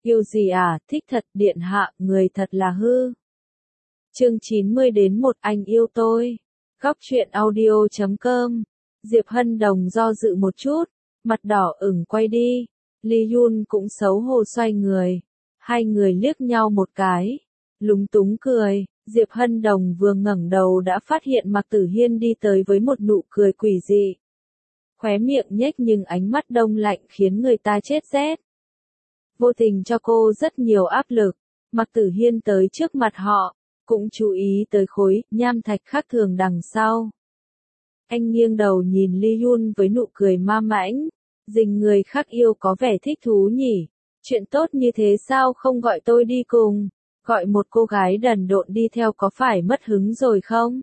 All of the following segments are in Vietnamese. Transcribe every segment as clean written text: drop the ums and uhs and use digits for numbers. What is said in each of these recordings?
Yêu gì à, thích thật điện hạ, người thật là hư. Chương 90 đến 1 anh yêu tôi. Góc truyện audio.com. Diệp Hân Đồng do dự một chút, mặt đỏ ửng quay đi. Lee Yun cũng xấu hổ xoay người. Hai người liếc nhau một cái, lúng túng cười. Diệp Hân Đồng vừa ngẩng đầu đã phát hiện Mạc Tử Hiên đi tới với một nụ cười quỷ dị. Khóe miệng nhếch nhưng ánh mắt đông lạnh khiến người ta chết rét. Vô tình cho cô rất nhiều áp lực. Mạc Tử Hiên tới trước mặt họ, cũng chú ý tới khối nham thạch khác thường đằng sau. Anh nghiêng đầu nhìn Lee Yun với nụ cười ma mãnh. Dình người khác yêu có vẻ thích thú nhỉ. Chuyện tốt như thế sao không gọi tôi đi cùng? Gọi một cô gái đần độn đi theo có phải mất hứng rồi không?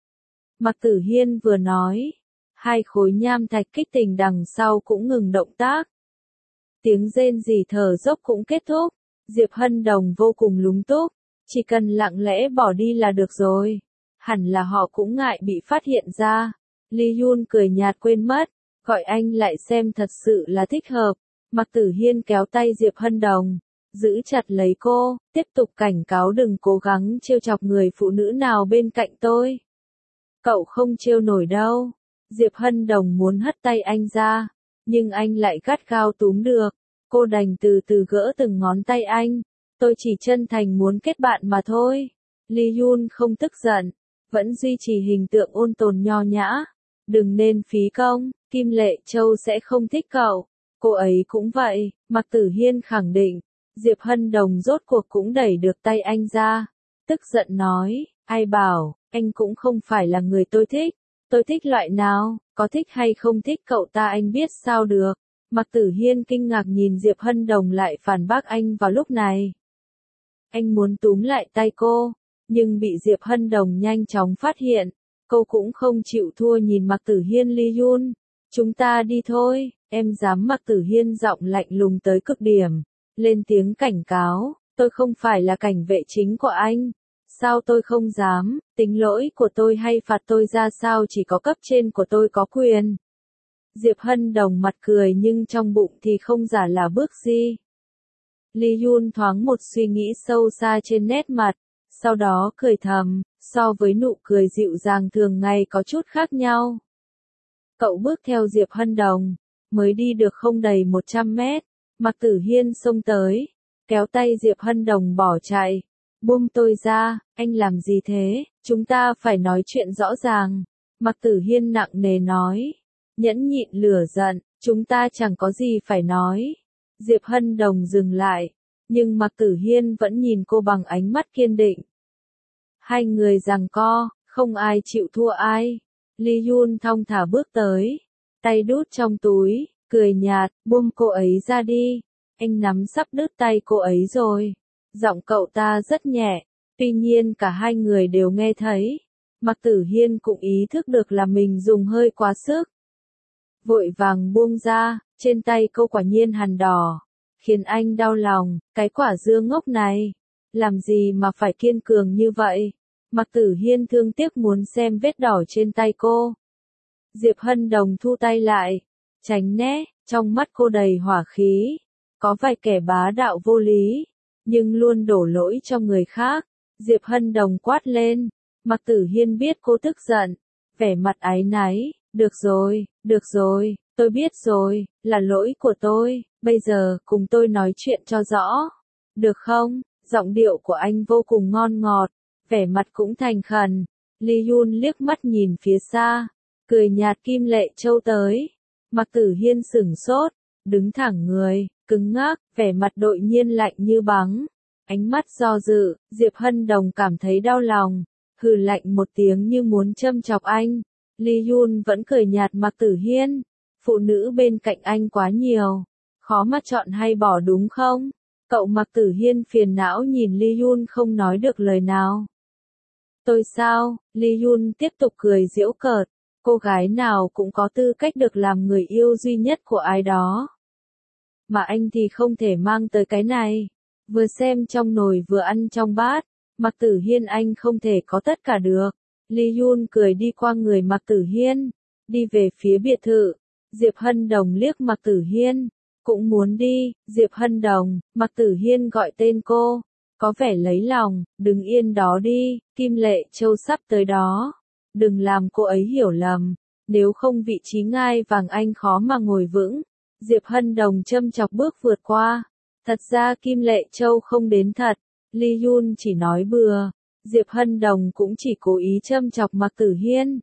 Mạc Tử Hiên vừa nói, hai khối nham thạch kích tình đằng sau cũng ngừng động tác. Tiếng rên rỉ thở dốc cũng kết thúc. Diệp Hân Đồng vô cùng lúng túng, chỉ cần lặng lẽ bỏ đi là được rồi. Hẳn là họ cũng ngại bị phát hiện ra. Lee Yun cười nhạt quên mất, gọi anh lại xem thật sự là thích hợp. Mạc Tử Hiên kéo tay Diệp Hân Đồng, giữ chặt lấy cô, tiếp tục cảnh cáo đừng cố gắng trêu chọc người phụ nữ nào bên cạnh tôi. Cậu không trêu nổi đâu. Diệp Hân Đồng muốn hất tay anh ra, nhưng anh lại gắt gao túm được. Cô đành từ từ gỡ từng ngón tay anh. Tôi chỉ chân thành muốn kết bạn mà thôi. Lee Yun không tức giận, vẫn duy trì hình tượng ôn tồn nho nhã. Đừng nên phí công, Kim Lệ Châu sẽ không thích cậu. Cô ấy cũng vậy, Mạc Tử Hiên khẳng định. Diệp Hân Đồng rốt cuộc cũng đẩy được tay anh ra. Tức giận nói, ai bảo, anh cũng không phải là người tôi thích. Tôi thích loại nào, có thích hay không thích cậu ta anh biết sao được. Mạc Tử Hiên kinh ngạc nhìn Diệp Hân Đồng lại phản bác anh vào lúc này. Anh muốn túm lại tay cô, nhưng bị Diệp Hân Đồng nhanh chóng phát hiện. Cô cũng không chịu thua nhìn Mạc Tử Hiên. Lee Yun, chúng ta đi thôi, em dám. Mạc Tử Hiên giọng lạnh lùng tới cực điểm, lên tiếng cảnh cáo, tôi không phải là cảnh vệ chính của anh. Sao tôi không dám, tính lỗi của tôi hay phạt tôi ra sao chỉ có cấp trên của tôi có quyền. Diệp Hân Đồng mặt cười nhưng trong bụng thì không giả là bước gì. Lee Yun thoáng một suy nghĩ sâu xa trên nét mặt, sau đó cười thầm, so với nụ cười dịu dàng thường ngày có chút khác nhau. Cậu bước theo Diệp Hân Đồng, mới đi được không đầy 100 mét, Mạc Tử Hiên xông tới, kéo tay Diệp Hân Đồng bỏ chạy. Buông tôi ra, anh làm gì thế, chúng ta phải nói chuyện rõ ràng. Mạc Tử Hiên nặng nề nói, nhẫn nhịn lửa giận, chúng ta chẳng có gì phải nói. Diệp Hân Đồng dừng lại, nhưng Mạc Tử Hiên vẫn nhìn cô bằng ánh mắt kiên định. Hai người giằng co, không ai chịu thua ai. Lee Yun thong thả bước tới, tay đút trong túi, cười nhạt, buông cô ấy ra đi. Anh nắm sắp đứt tay cô ấy rồi. Giọng cậu ta rất nhẹ, tuy nhiên cả hai người đều nghe thấy. Mạc Tử Hiên cũng ý thức được là mình dùng hơi quá sức. Vội vàng buông ra, trên tay cô quả nhiên hằn đỏ, khiến anh đau lòng, cái quả dưa ngốc này. Làm gì mà phải kiên cường như vậy? Mạc Tử Hiên thương tiếc muốn xem vết đỏ trên tay cô. Diệp Hân Đồng thu tay lại, tránh né, trong mắt cô đầy hỏa khí. Có vài kẻ bá đạo vô lý, nhưng luôn đổ lỗi cho người khác. Diệp Hân Đồng quát lên. Mạc Tử Hiên biết cô tức giận, vẻ mặt áy náy, được rồi, tôi biết rồi, là lỗi của tôi, bây giờ cùng tôi nói chuyện cho rõ. Được không? Giọng điệu của anh vô cùng ngon ngọt, vẻ mặt cũng thành khẩn. Lee Yun liếc mắt nhìn phía xa, cười nhạt. Kim Lệ Châu tới. Mạc Tử Hiên sửng sốt, đứng thẳng người, cứng ngắc, vẻ mặt đột nhiên lạnh như băng. Ánh mắt do dự, Diệp Hân Đồng cảm thấy đau lòng, hừ lạnh một tiếng như muốn châm chọc anh. Lee Yun vẫn cười nhạt. Mạc Tử Hiên, phụ nữ bên cạnh anh quá nhiều, khó mà chọn hay bỏ đúng không? Cậu. Mạc Tử Hiên phiền não nhìn Lee Yun không nói được lời nào. Tôi sao? Lee Yun tiếp tục cười giễu cợt, cô gái nào cũng có tư cách được làm người yêu duy nhất của ai đó. Mà anh thì không thể mang tới cái này. Vừa xem trong nồi vừa ăn trong bát. Mạc Tử Hiên anh không thể có tất cả được. Lee Yun cười đi qua người Mạc Tử Hiên, đi về phía biệt thự. Diệp Hân Đồng liếc Mạc Tử Hiên, cũng muốn đi, Diệp Hân Đồng, Mạc Tử Hiên gọi tên cô, có vẻ lấy lòng, đừng yên đó đi, Kim Lệ Châu sắp tới đó, đừng làm cô ấy hiểu lầm, nếu không vị trí ngai vàng anh khó mà ngồi vững. Diệp Hân Đồng châm chọc bước vượt qua, thật ra Kim Lệ Châu không đến thật, Lee Yun chỉ nói bừa, Diệp Hân Đồng cũng chỉ cố ý châm chọc Mạc Tử Hiên.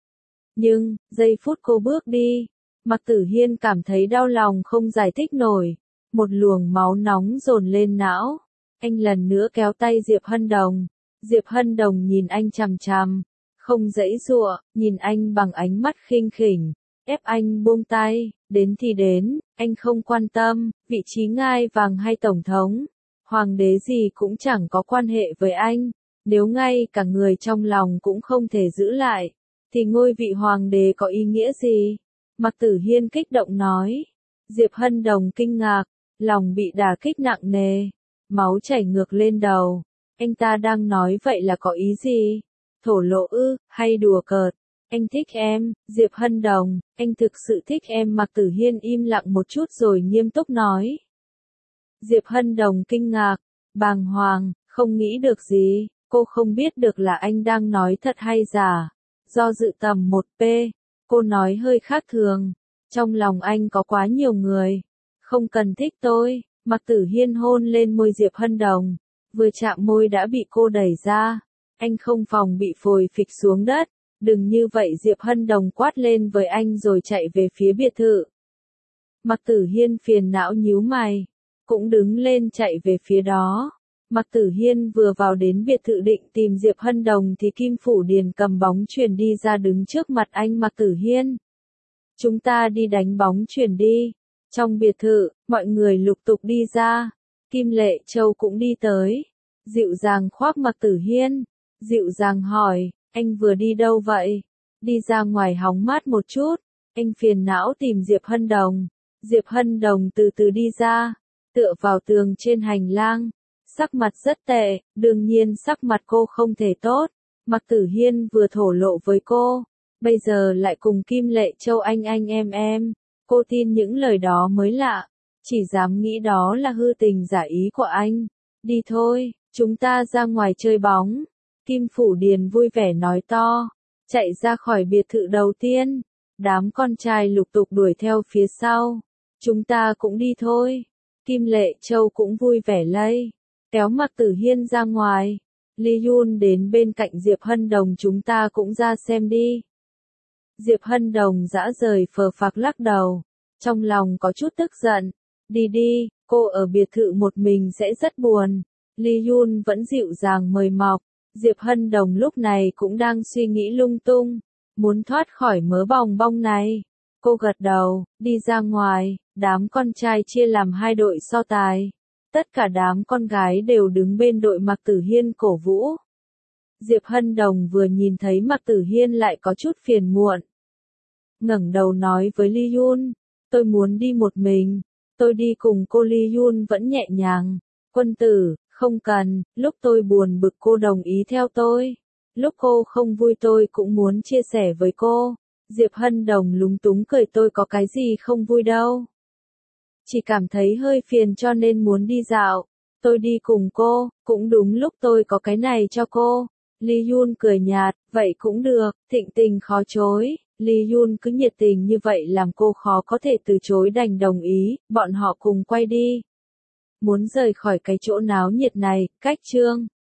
Nhưng, giây phút cô bước đi, Mạc Tử Hiên cảm thấy đau lòng không giải thích nổi, một luồng máu nóng dồn lên não. Anh lần nữa kéo tay Diệp Hân Đồng. Diệp Hân Đồng nhìn anh chằm chằm, không giãy giụa, nhìn anh bằng ánh mắt khinh khỉnh, ép anh buông tay, đến thì đến, anh không quan tâm, vị trí ngai vàng hay tổng thống, hoàng đế gì cũng chẳng có quan hệ với anh, nếu ngay cả người trong lòng cũng không thể giữ lại, thì ngôi vị hoàng đế có ý nghĩa gì? Mạc Tử Hiên kích động nói. Diệp Hân Đồng kinh ngạc, lòng bị đả kích nặng nề, máu chảy ngược lên đầu. Anh ta đang nói vậy là có ý gì? Thổ lộ ư, hay đùa cợt? Anh thích em, Diệp Hân Đồng, anh thực sự thích em. Mạc Tử Hiên im lặng một chút rồi nghiêm túc nói. Diệp Hân Đồng kinh ngạc, bàng hoàng, không nghĩ được gì, cô không biết được là anh đang nói thật hay giả. Do dự tầm 1p, cô nói hơi khác thường, trong lòng anh có quá nhiều người, không cần thích tôi. Mạc Tử Hiên hôn lên môi Diệp Hân Đồng, vừa chạm môi đã bị cô đẩy ra, anh không phòng bị phồi phịch xuống đất, đừng như vậy. Diệp Hân Đồng quát lên với anh rồi chạy về phía biệt thự. Mạc Tử Hiên phiền não nhíu mày, cũng đứng lên chạy về phía đó. Mạc Tử Hiên vừa vào đến biệt thự định tìm Diệp Hân Đồng thì Kim Phủ Điền cầm bóng chuyền đi ra đứng trước mặt anh. Mạc Tử Hiên, chúng ta đi đánh bóng chuyền đi. Trong biệt thự, mọi người lục tục đi ra, Kim Lệ Châu cũng đi tới, dịu dàng khoác Mạc Tử Hiên, dịu dàng hỏi, anh vừa đi đâu vậy? Đi ra ngoài hóng mát một chút, anh phiền não tìm Diệp Hân Đồng. Diệp Hân Đồng từ từ đi ra, tựa vào tường trên hành lang, sắc mặt rất tệ, đương nhiên sắc mặt cô không thể tốt, Mạc Tử Hiên vừa thổ lộ với cô, bây giờ lại cùng Kim Lệ Châu anh em. Cô tin những lời đó mới lạ, chỉ dám nghĩ đó là hư tình giả ý của anh. Đi thôi, chúng ta ra ngoài chơi bóng. Kim Phủ Điền vui vẻ nói to, chạy ra khỏi biệt thự đầu tiên. Đám con trai lục tục đuổi theo phía sau. Chúng ta cũng đi thôi. Kim Lệ Châu cũng vui vẻ lây, kéo Mạc Tử Hiên ra ngoài. Lee Yun đến bên cạnh Diệp Hân Đồng, chúng ta cũng ra xem đi. Diệp Hân Đồng dã rời phờ phạc lắc đầu, trong lòng có chút tức giận. Đi đi, cô ở biệt thự một mình sẽ rất buồn. Lee Yun vẫn dịu dàng mời mọc. Diệp Hân Đồng lúc này cũng đang suy nghĩ lung tung, muốn thoát khỏi mớ bòng bong này. Cô gật đầu, đi ra ngoài, đám con trai chia làm hai đội so tài. Tất cả đám con gái đều đứng bên đội Mạc Tử Hiên cổ vũ. Diệp Hân Đồng vừa nhìn thấy Mạc Tử Hiên lại có chút phiền muộn. Ngẩng đầu nói với Lee Yun, tôi muốn đi một mình, tôi đi cùng cô. Lee Yun vẫn nhẹ nhàng, quân tử, không cần, lúc tôi buồn bực cô đồng ý theo tôi. Lúc cô không vui tôi cũng muốn chia sẻ với cô. Diệp Hân Đồng lúng túng cười, tôi có cái gì không vui đâu. Chỉ cảm thấy hơi phiền cho nên muốn đi dạo. Tôi đi cùng cô, cũng đúng lúc tôi có cái này cho cô. Lee Yun cười nhạt, vậy cũng được, thịnh tình khó chối. Lee Yun cứ nhiệt tình như vậy làm cô khó có thể từ chối, đành đồng ý, bọn họ cùng quay đi. Muốn rời khỏi cái chỗ náo nhiệt này, cách chương